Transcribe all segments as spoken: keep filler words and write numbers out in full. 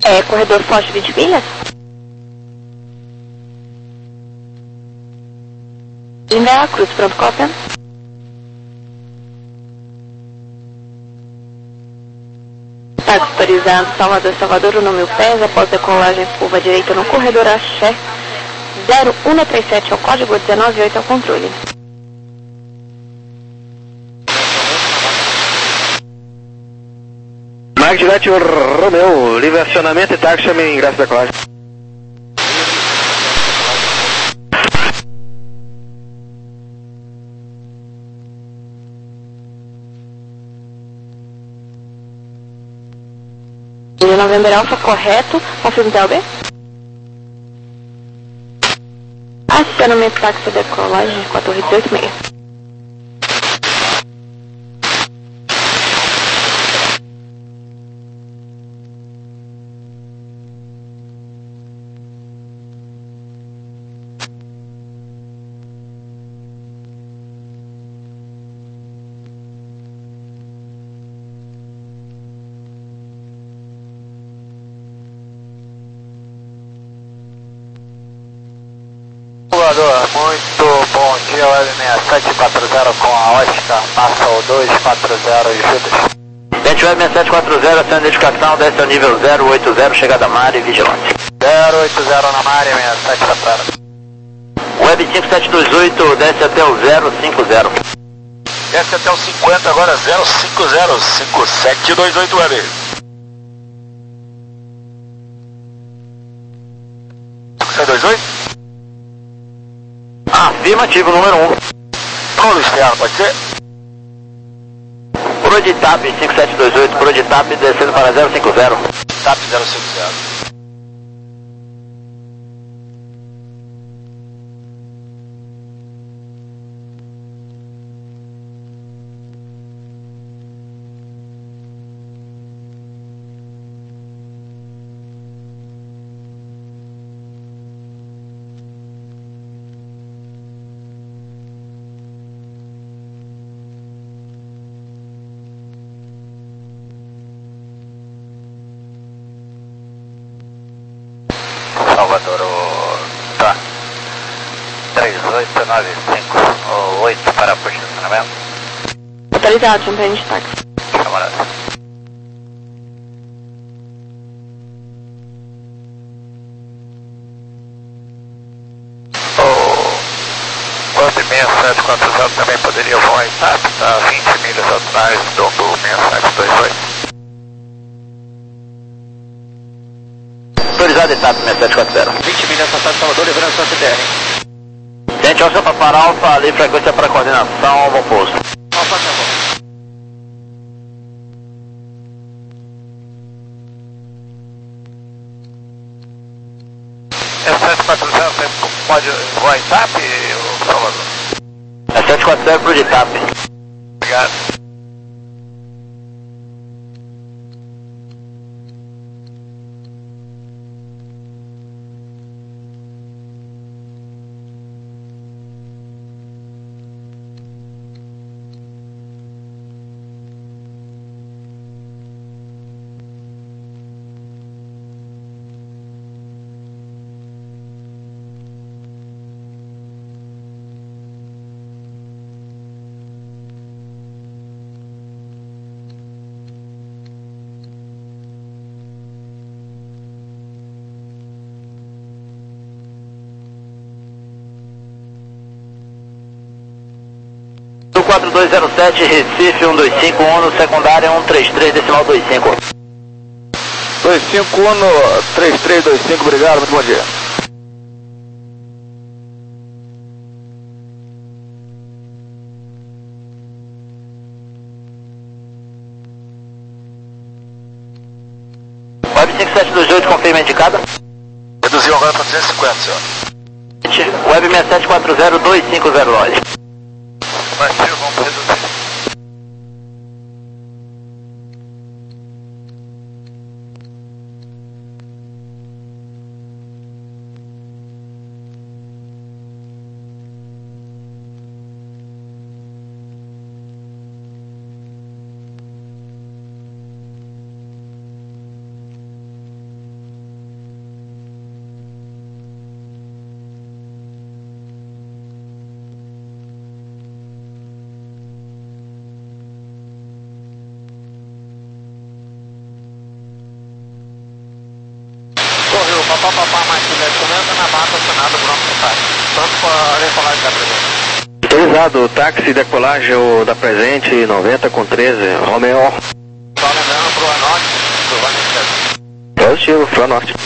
É, corredor Forte vinte milhas? Em Veracruz, pronto, cópia. Táxi autorizado, Salvador, Salvador, no mil pés, após decolagem, curva direita no corredor Axé, zero um três sete é o código, dezenove oito é o controle. Mike Juliette Romeu, livre acionamento e táxi, chame ingresso da colagem. De Novembro Alfa, correto. Confirme T L B. Acionamento táxi decolagem quatro oito oito seis. Muito bom dia, Web sessenta e sete quatro zero com a Oscar, passa o dois quatro zero e Judas. Gente, Web sessenta e sete quatro zero, ação de identificação, desce ao nível zero oito zero, chegada Mari, vigilante. zero oito zero na Mari, sessenta e sete quatro zero. Web cinco sete dois oito, desce até o zero cinco zero. Desce até o cinquenta, agora zero cinco zero, cinco sete dois oito Web. cinco sete dois oito? Afirmativo, número um. Paulo externo, pode ser? Proditap cinco sete dois oito, Proditap descendo para zero cinco zero. TAP zero cinco zero. Salvador, o... tá. três oito nove cinco, o oito para posicionamento. Autorizado, champanhe de táxi. Camarada. O Web sessenta e sete quatro zero também poderia voar em TAP, tá vinte milhas atrás do sessenta e sete dois oito. Autorizado etapa sessenta e sete quatro zero. vinte milhas atrás de Salvador, livrando sua C T R. Gente, Alfa para Alfa, ali frequência para coordenação, bom pouso. Alfa, acabou. sete quatro zero pode voar em TAP, Salvador? É sete quatro zero pro de TAP. Obrigado. quatro dois zero sete, Recife um dois cinco um, no secundária um três três, decimal dois cinco. dois cinco um, três três dois cinco, obrigado, muito bom dia. Web cinco sete dois oito, confirma indicada. Reduziu agora para duzentos e cinquenta, senhor. Web sessenta e sete quatro zero, dois cinco zero, olha. Mativo, vamos reduzir. Papá, papá, mais Juliette Romeo, tá na barra estacionada, Bronco Sotaque. Pronto para decolagem da presente. Autorizado, táxi, decolagem o da presente, noventa com treze, Romeo. Só lembrando pro Anorte, pro Vanessa. Positivo, Fran Norte.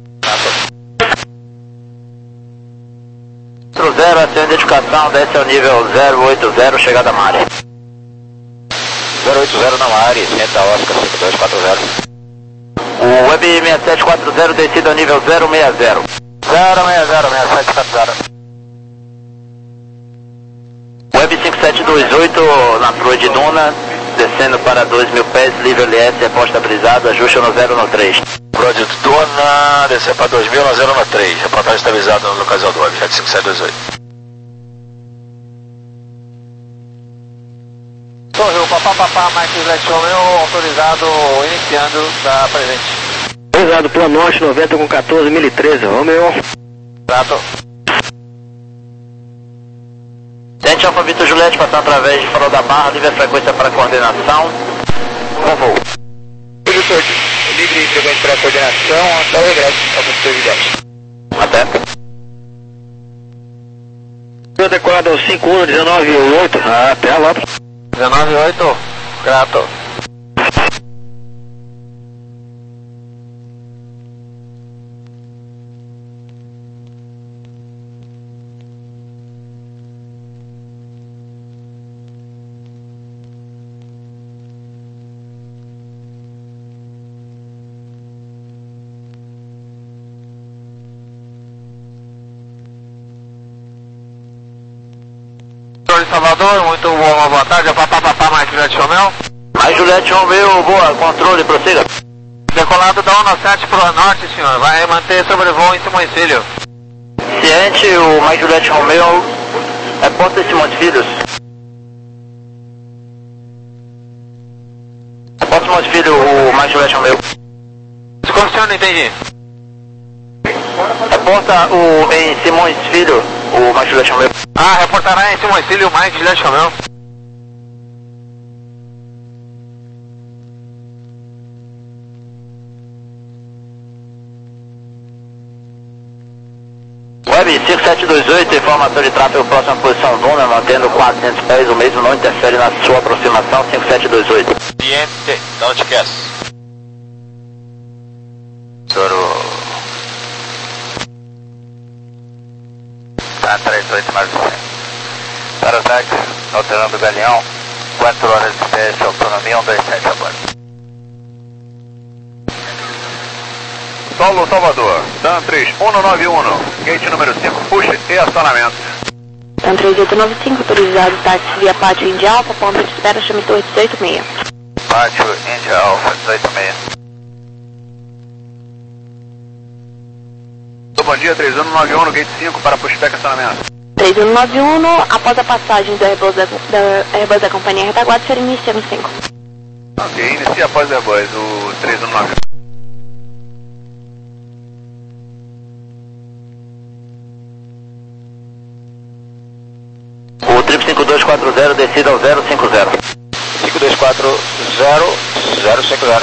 zero, ação de identificação, desce ao nível zero oito zero, chegada à área. zero oito zero na área, senta Oscar cinco dois quatro zero. O Web seis sete quatro zero, descida ao nível zero seis zero. zero seis zero, seis sete quatro zero. Web cinco sete dois oito, na Flor de Duna, descendo para dois mil pés, livre L S, reposta brisada, ajuste no zero no três. Flor de Duna, descer para dois mil no zero no três, reportagem estabilizada no localizador do Web cinco sete dois oito. Sorriu, papá, papá, mais Juliette Romeo, autorizado, iniciando da presente. Autorizado, Plan Norte, noventa com quatorze, mil e treze, Romeo. Trato. Tente Alfa Vitor Juliette, passando através de Farol da Barra, livre a frequência para coordenação, com voo. Editor, livre e frequência para coordenação, até o regresso, Alfa Vitor Juliette. Até. Decorado ao cinco um dezenove oito, até lá. dezenove oito, grato. De Salvador, muito boa, boa tarde, papá, papá, mais Juliette Romeo. Mais Juliette Romeo, boa, controle, prossiga. Decolado da um sete para o norte, senhor, vai manter sobrevoo em Simões Filho. Ciente, o mais Juliette Romeo é Ponta de Simões Filhos. É Ponta de Simões Filho, o mais Juliette Romeo. Como o senhor não entendi? É Ponta o, em Simões Filho, o mais Juliette Romeo. Ah, reportará em Simões Filho, Mike Juliette Romeo. Web cinco sete dois oito, informação de tráfego próxima à posição Duna, mantendo quatrocentos pés, o mesmo não interfere na sua aproximação, cinco sete dois oito. Ambiente, não te esquece. Toro. Tá, três oito mais cem. Para os X, alterando o Galeão, quatro horas de teste, autonomia um dois sete agora. Solo Salvador, Dan três um nove um, gate número cinco, push e acionamento. Dan três oito nove cinco, autorizado táxi via Pátio Índia Alfa, ponto de espera, chame Torre dezoito seis. Pátio Índia Alfa dezoito seis. Bom dia, três um nove um, gate cinco para pushback e acionamento. três um nove um, após a passagem do Airbus da, da, Airbus da companhia retaguarda, será iniciado no cinco. Ok, inicia após o Airbus, o três um nove um. O triplo cinco dois quatro zero, descida ao zero cinco zero. cinco dois quatro zero zero cinco zero.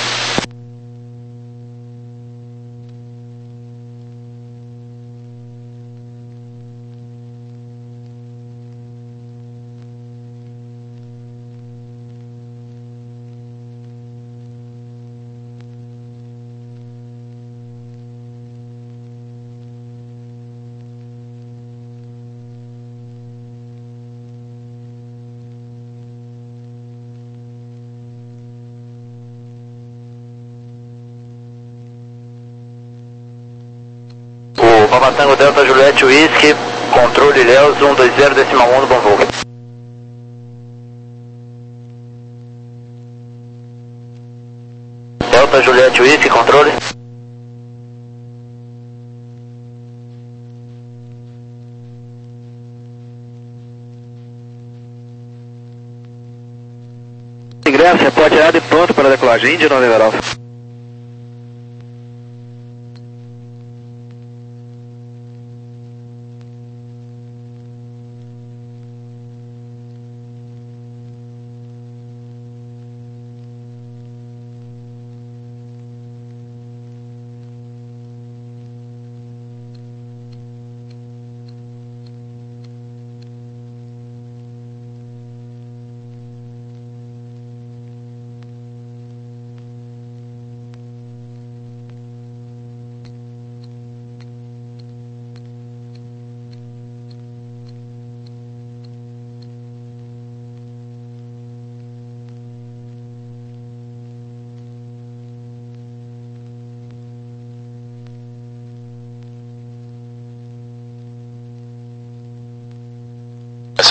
Papa Tango Delta Juliette Whisky, controle Ilhéus um dois zero decimal um no bom voo. Delta Juliette Whisky, controle. Ingresso, repórter tirado e pronto para a decolagem. Índia November Alpha.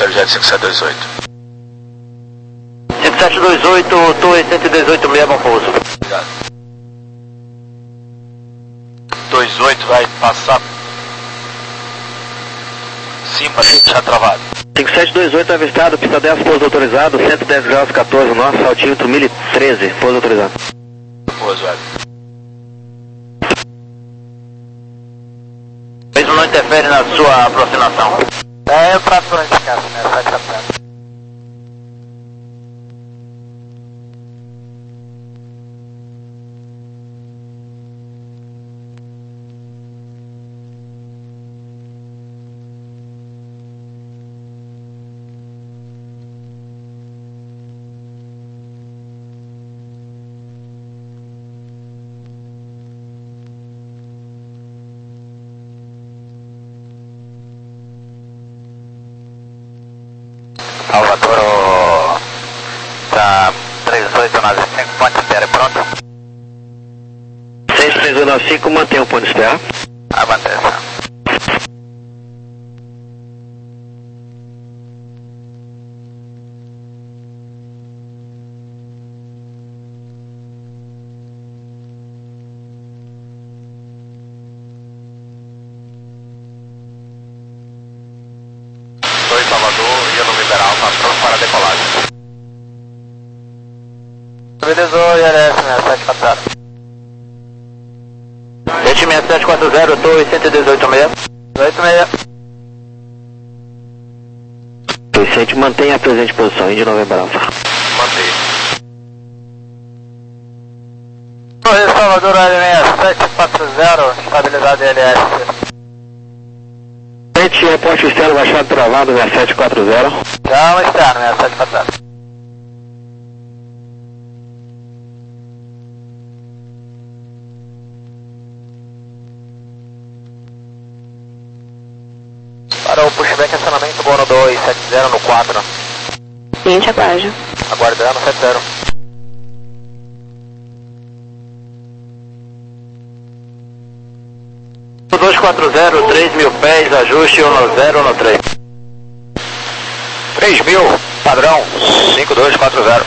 recebe jet cinco sete dois oito. cinco sete dois oito, Torre cento e dezoito meia, bom pouso. Obrigado. dois oito vai passar cima, já travado. cinco sete dois oito avistado, pista dez, pouso autorizado, cento e dez graus quatorze, nosso altímetro mil e treze, pouso autorizado. Pouso, velho. Mesmo não interfere na sua aproximação. É pra frente, cara, né? Vai pra frente. Salvador, tá três oito nove cinco, ponto de espera, pronto? seis três oito nove cinco, mantém o ponto de espera. Avança. dois Salvador e eu no liberal, tá pronto para a decolagem. Beleza, I R S sessenta e sete quatro zero. Sete seis sete quatro zero, Torre cento e dezoito meia. oito meia. Vicente, mantenha a presente posição, Índio Novembro Alfa. Mantém. Torre Salvador L sessenta e sete quatro zero, estabilidade L S. Frente, reporte externo baixado travado, sessenta e sete quatro zero. Chama externo, sessenta e sete quatro zero. Para o pushback, acionamento Bono dois sete zero no quatro. Cliente aguarde. Aguardando, sete zero. dois quatro zero, três mil pés, ajuste um zero um três. três mil, padrão, cinco dois quatro zero.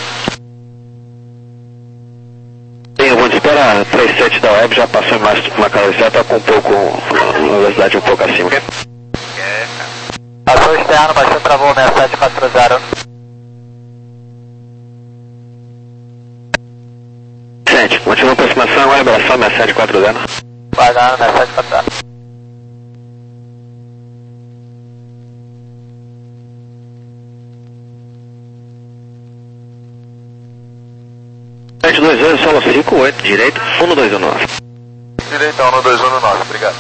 Tem o ponto de espera, três sete da web, já passou mais uma caloricidade, está com um pouco, uma velocidade um pouco acima. Passou externo, baixou, travou sessenta e sete quatro zero. Gente, continua a aproximação, agora abração, sessenta e sete quatro zero. Guardando, sessenta e sete quatro zero. sete dois oito, solo cinco oito, direito, um dois um nove. Direitão no dois um nove, obrigado.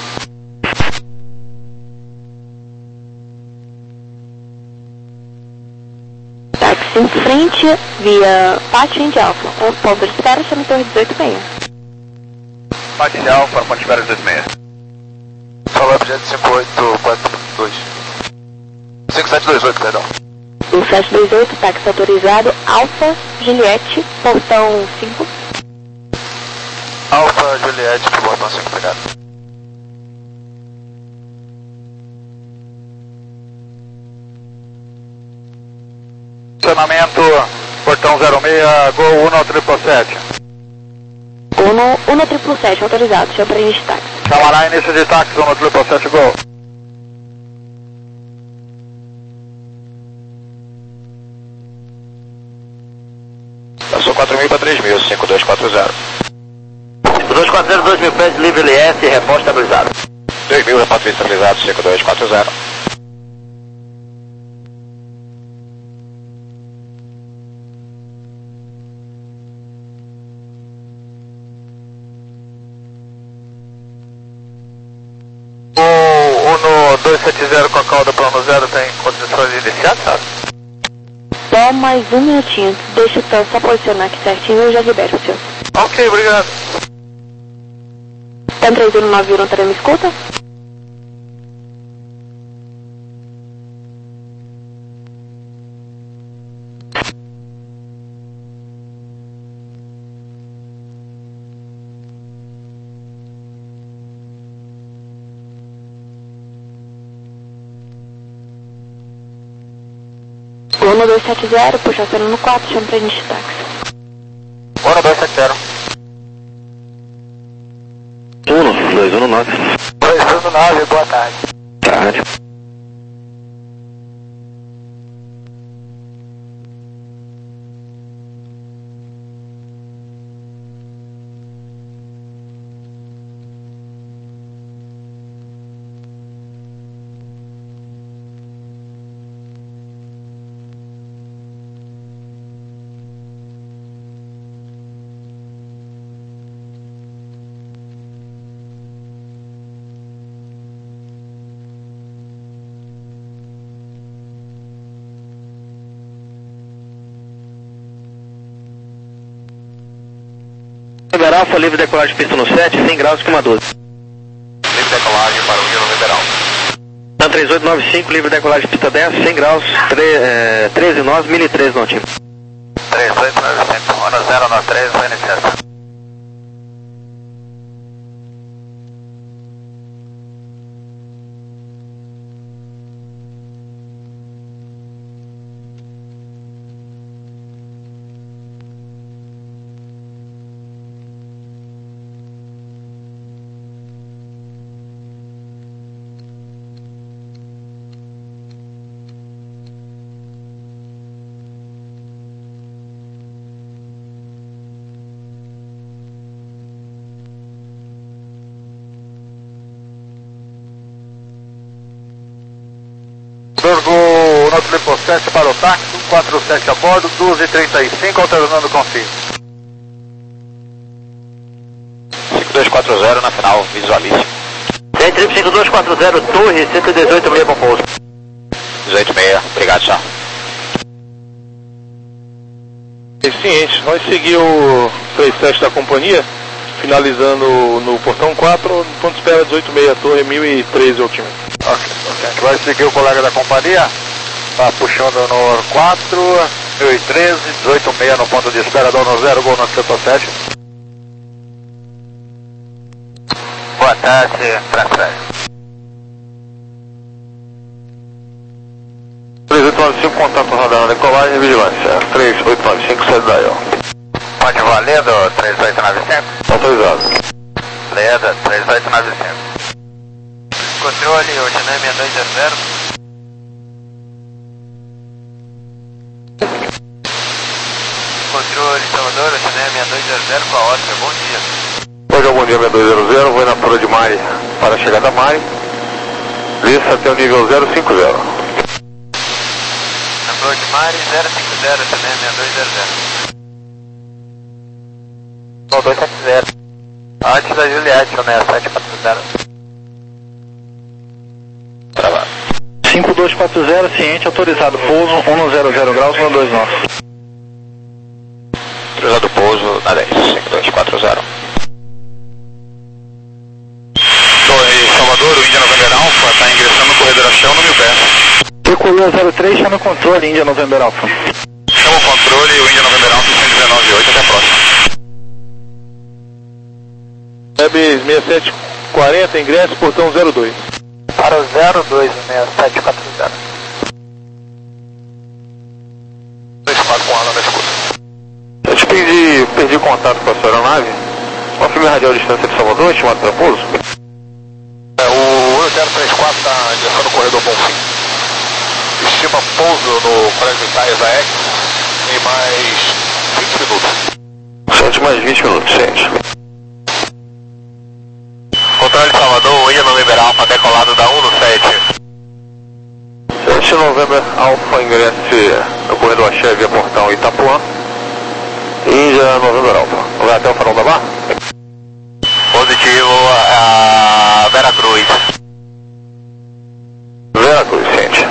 Táxi em frente, via Pátio Indy Alfa. Um ponto de espera, chama Torre dezoito meia. Pátio de Alfa, ponte de espera dezoito meia. Salve objeto cinco oito quatro dois. cinco sete dois oito, perdão. cinco sete dois oito, táxi autorizado, Alfa, Juliette, portão cinco. Alfa Juliette, portão cinco, obrigado. Acionamento, portão zero seis, Gol um triple sete. Uno, Uno triple sete, autorizado, chama para início de táxi. Camará, início de táxi, um triple sete, Gol. Passou quatro mil para três mil, cinco dois quatro zero. dois quatro zero, dois mil pés, livre L S, repórter estabilizado. dois mil, repórter estabilizado, cinco dois quatro zero. O Uno dois sete zero com a cauda plano zero tem condições de iniciar, sabe? Só mais um minutinho, deixa eu só posicionar aqui certinho e eu já libero o senhor. Ok, obrigado. Tem três um nove um, tá me escuta? um dois sete zero, puxa aceno no quatro, chama pra gente de táxi. um dois sete zero. um dois um nove. dois um nove, boa tarde. Tarde. November Alpha, livre decolagem pista no sete, cem graus, esquema doze. Livre decolagem para o Rio November Alpha. Na três oito nove cinco, livre decolagem pista dez, cem graus, treze nós, mil e três no time. três oito nove cinco, um zero nove três, vai iniciar. Durgo no triplo sete para o táxi, quatro sete a bordo, doze e trinta e cinco, alternando com fio. cinco dois quatro zero na final, visualize. Centro cinco dois quatro zero, torre, cento e dezoito, meia para pouso. dezoito e meia, obrigado, tchau. Eficiente, nós seguimos o três sete da companhia, finalizando no portão quatro, ponto de espera dezoito e meia, torre mil e treze altímetro. Ok, ok. A gente vai seguir o colega da companhia, tá puxando no quatro, mil e treze, dezoito e meia no ponto de espera, dono zero, gol no triplo sete. Boa tarde, Francês. três oito nove cinco, contato radar na decolagem e vigilância. três oito nove cinco, sede da I O. Pode valendo, três oito nove cinco. Autorizado. Leda, três oito nove cinco. Controle, hoje não é seis dois zero zero. Controle, Salvador, hoje não é seis dois zero zero com a Oscar, bom dia. Hoje é o bom dia seis dois zero zero, vou na altura de Mari para a chegada a Mari. Vista até o nível zero cinco zero. Na Flor de Mari, zero cinco zero, hoje não é seis dois zero zero. No dois sete zero. Antes da Juliette, né, sete quatro zero. cinco dois quatro zero, ciente, autorizado, pouso, um zero zero graus, um dois nove. Autorizado pouso na dez, cinco dois quatro zero. Torre Salvador, o Índia November Alpha está ingressando no corredor a chão no mil pés. Tricolor zero três, chama o controle, Índia November Alpha. Chama o controle, o Índia November Alpha cento e dezenove oito, até a próxima. Web sessenta e sete quarenta, ingresso, portão zero dois. Para o zero dois seis sete quatro zero. dois quatro com ala na escuta. Eu te perdi, perdi contato com a sua aeronave. Confirme a radial distância de Salvador, estimado para pouso. É, o um zero três quatro está ingressando no corredor Bonfim. Estima pouso no Colégio Itaias da E C em mais vinte minutos. Sente mais vinte minutos, sente. Controle de Salvador, Índia November Alpha, decolado da um no sete. sete November Alpha, ingresse no corredor Axé via portão Itapuã. Índia November Alpha. Vai até o farol da Barra? Positivo, a Vera Cruz. Vera Cruz, sente.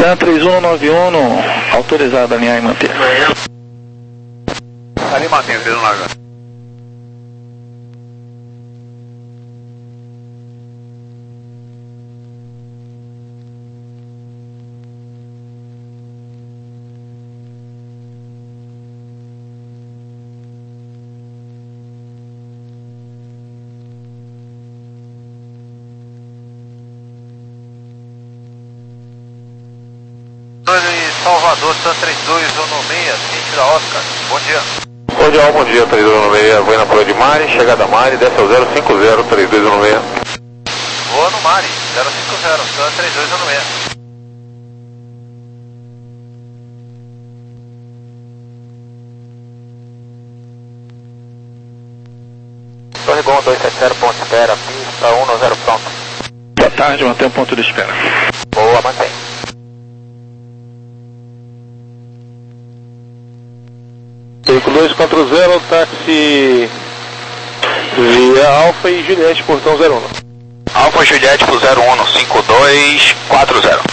TAM três um nove um, autorizado a alinhar e manter. Ali mantém, três um nove um. Salvador, TAM três dois um seis, ciente da Oscar. Bom dia. Cordial, bom dia, três dois um seis, vou na Praia de Mari, chegada a Mari, desce ao zero cinco zero, três dois um seis. Voa no Mari, zero cinco zero, TAM três dois um seis. Torre Bom dois sete zero, ponto de espera, pista um zero pronto. Boa tarde, mantém o ponto de espera. Boa, mantém. Veículo dois quatro zero, táxi via Alfa e Juliette, portão zero um. Alfa Juliette pro zero um cinco dois quatro zero.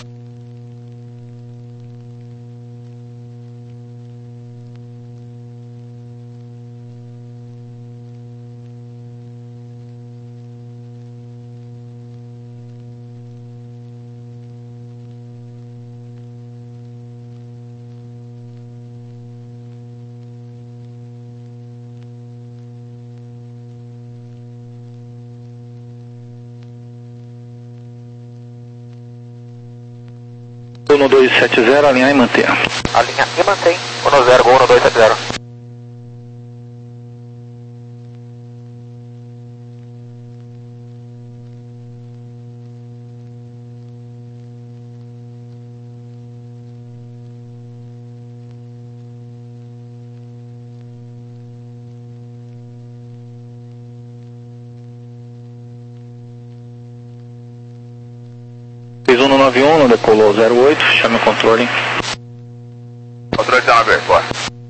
um dois sete zero, alinhar e manter. Alinha e mantém, um zero, um dois sete zero. três um nove um, decolou zero oito, chame o controle. Controle dezenove, bora.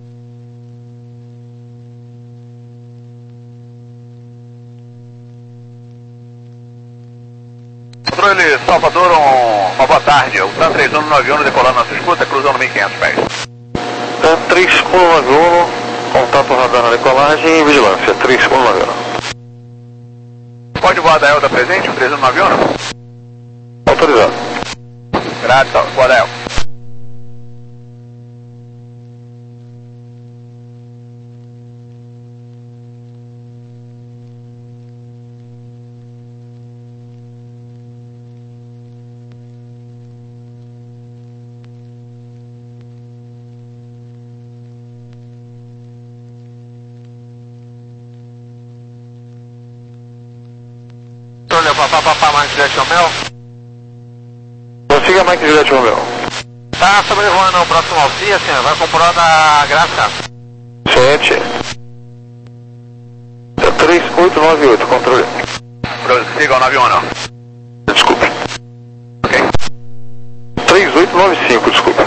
Controle Salvador, um, uma boa tarde. O TAM três um nove um decolando nossa escuta, cruzando mil e quinhentos pés. TAM três um nove um, contato radar na decolagem e vigilância, três um nove um. Pode voar da Elda presente, o três um nove um? Autorizado. Graças, voa da Elda. Olha, papá, papá, mais Juliette Romeo. Consiga Mike Juliette Romeo. Tá sobrevoando o próximo Alcia, senhor. Vai comprar da Graça. sete. três oito nove oito, controle. Prossiga o nove um, não. Desculpe. Ok. três oito nove cinco, desculpe.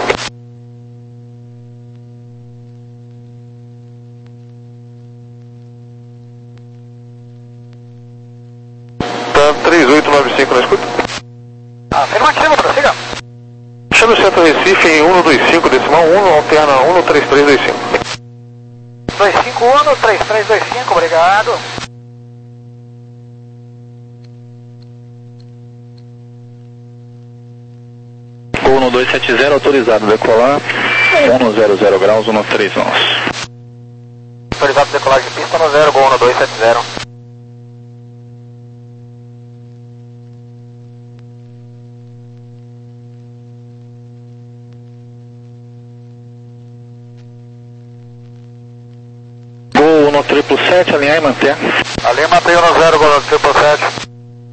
Tá três oito nove cinco na escuta. Afirmativo, prossiga. Chame o centro Recife em um dois cinco, decimal um, alterna um três três dois cinco. dois cinco um, três três dois cinco, obrigado. um dois sete zero, autorizado, decolar, um zero zero graus, um três onze. Autorizado decolagem de pista no zero, um dois sete zero. Gol no triplo sete, alinhar e manter. Ali mantém no zero, gol no triplo sete.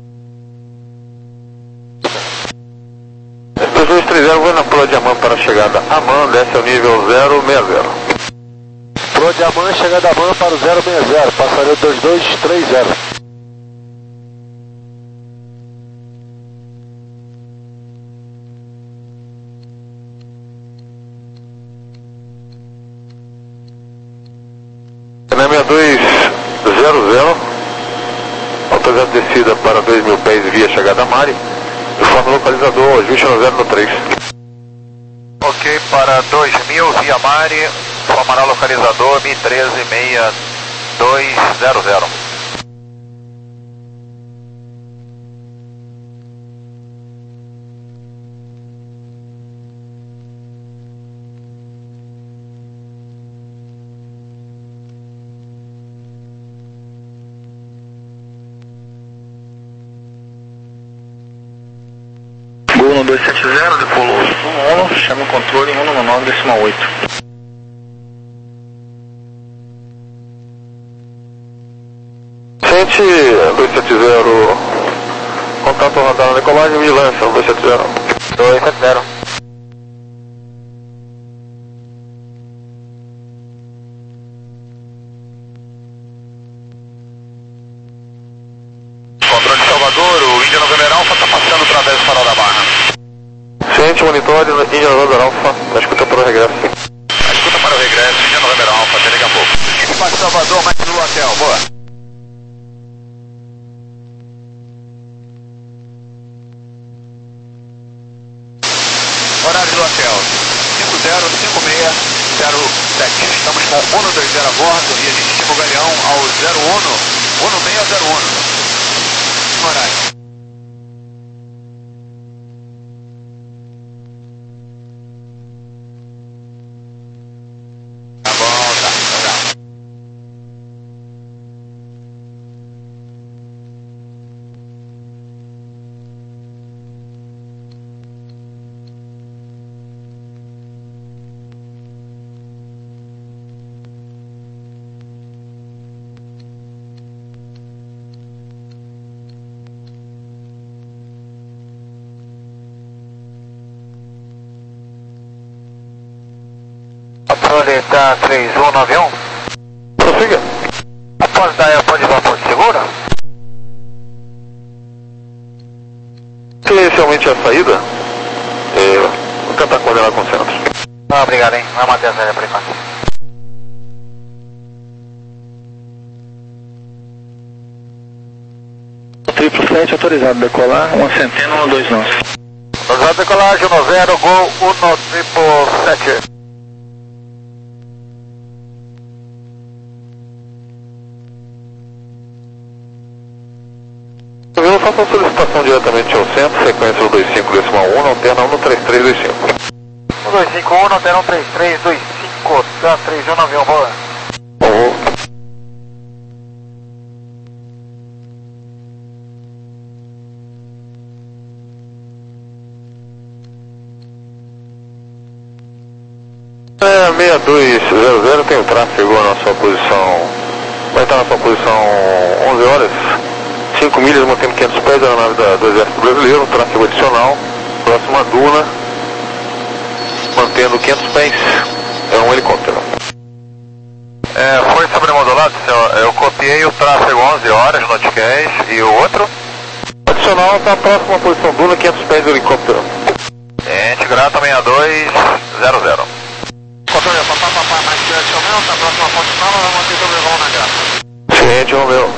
dois dois três zero, vou na Pro Diamant para a chegada Aman, desce ao nível zero seis zero. Pro Diamant, chegada Aman para o zero seis zero, passaria dois dois três zero. seis dois zero zero, autorizado descida para dois mil pés via chegada Mari, informa o localizador, ajuste no zero no três. Ok, para dois mil, via Mari, formará localizador M I treze seis dois zero zero. Gol no dois sete zero, decolou um Uno, chama o controle em um nove nove decimal oito. Sente dois sete zero, contato radar na decolagem, vigilância dois sete zero. dois sete zero. Controle de Salvador, o Índia November Alpha está passando através do farol da Barra. Sente, monitore, Índia November Alpha, na escuta para o regresso. A escuta para o regresso, Índia November Alpha, até daqui a pouco. Espaço Salvador, mais no hotel, boa. Horário do hotel, cinco zero cinco seis zero sete. Estamos com o Uno dois zero a bordo e a gente estima o galeão ao zero Uno, Uno seis zero Uno. Horário. Tá bom, tá, legal. Proleta três um nove um. Prossiga. Após da airport de vapor segura? Inicialmente a saída, é, vou tentar coordenar com o centro. Ah, obrigado, hein. Vai manter a saída por enquanto. Triplo sete autorizado decolar, uma centena, um dois nove. Autorizado decolagem, um zero, gol, um triplo sete. Eu faço a solicitação diretamente ao centro, sequência do dois cinco decimal um, alterna um três três dois cinco. um dois cinco um, alterna um três três dois cinco, tá três um nove um, boa. Vou. É, seis dois zero zero tem o tráfego na sua posição, vai estar na sua posição onze horas. cinco milhas, mantendo quinhentos pés, a nave da, do Exército Brasileiro, tráfego adicional, próxima duna, mantendo quinhentos pés, é um helicóptero. É, foi sobremodulado, senhor. Eu copiei o tráfego onze horas no Notcast e o outro? Adicional está próximo à posição duna, quinhentos pés do helicóptero. Gente, grata seis dois zero zero. Controle, papá, papá, mais que adicional, tá próximo à ponte nova, vai manter o voo na grata. Ciente, Romeu.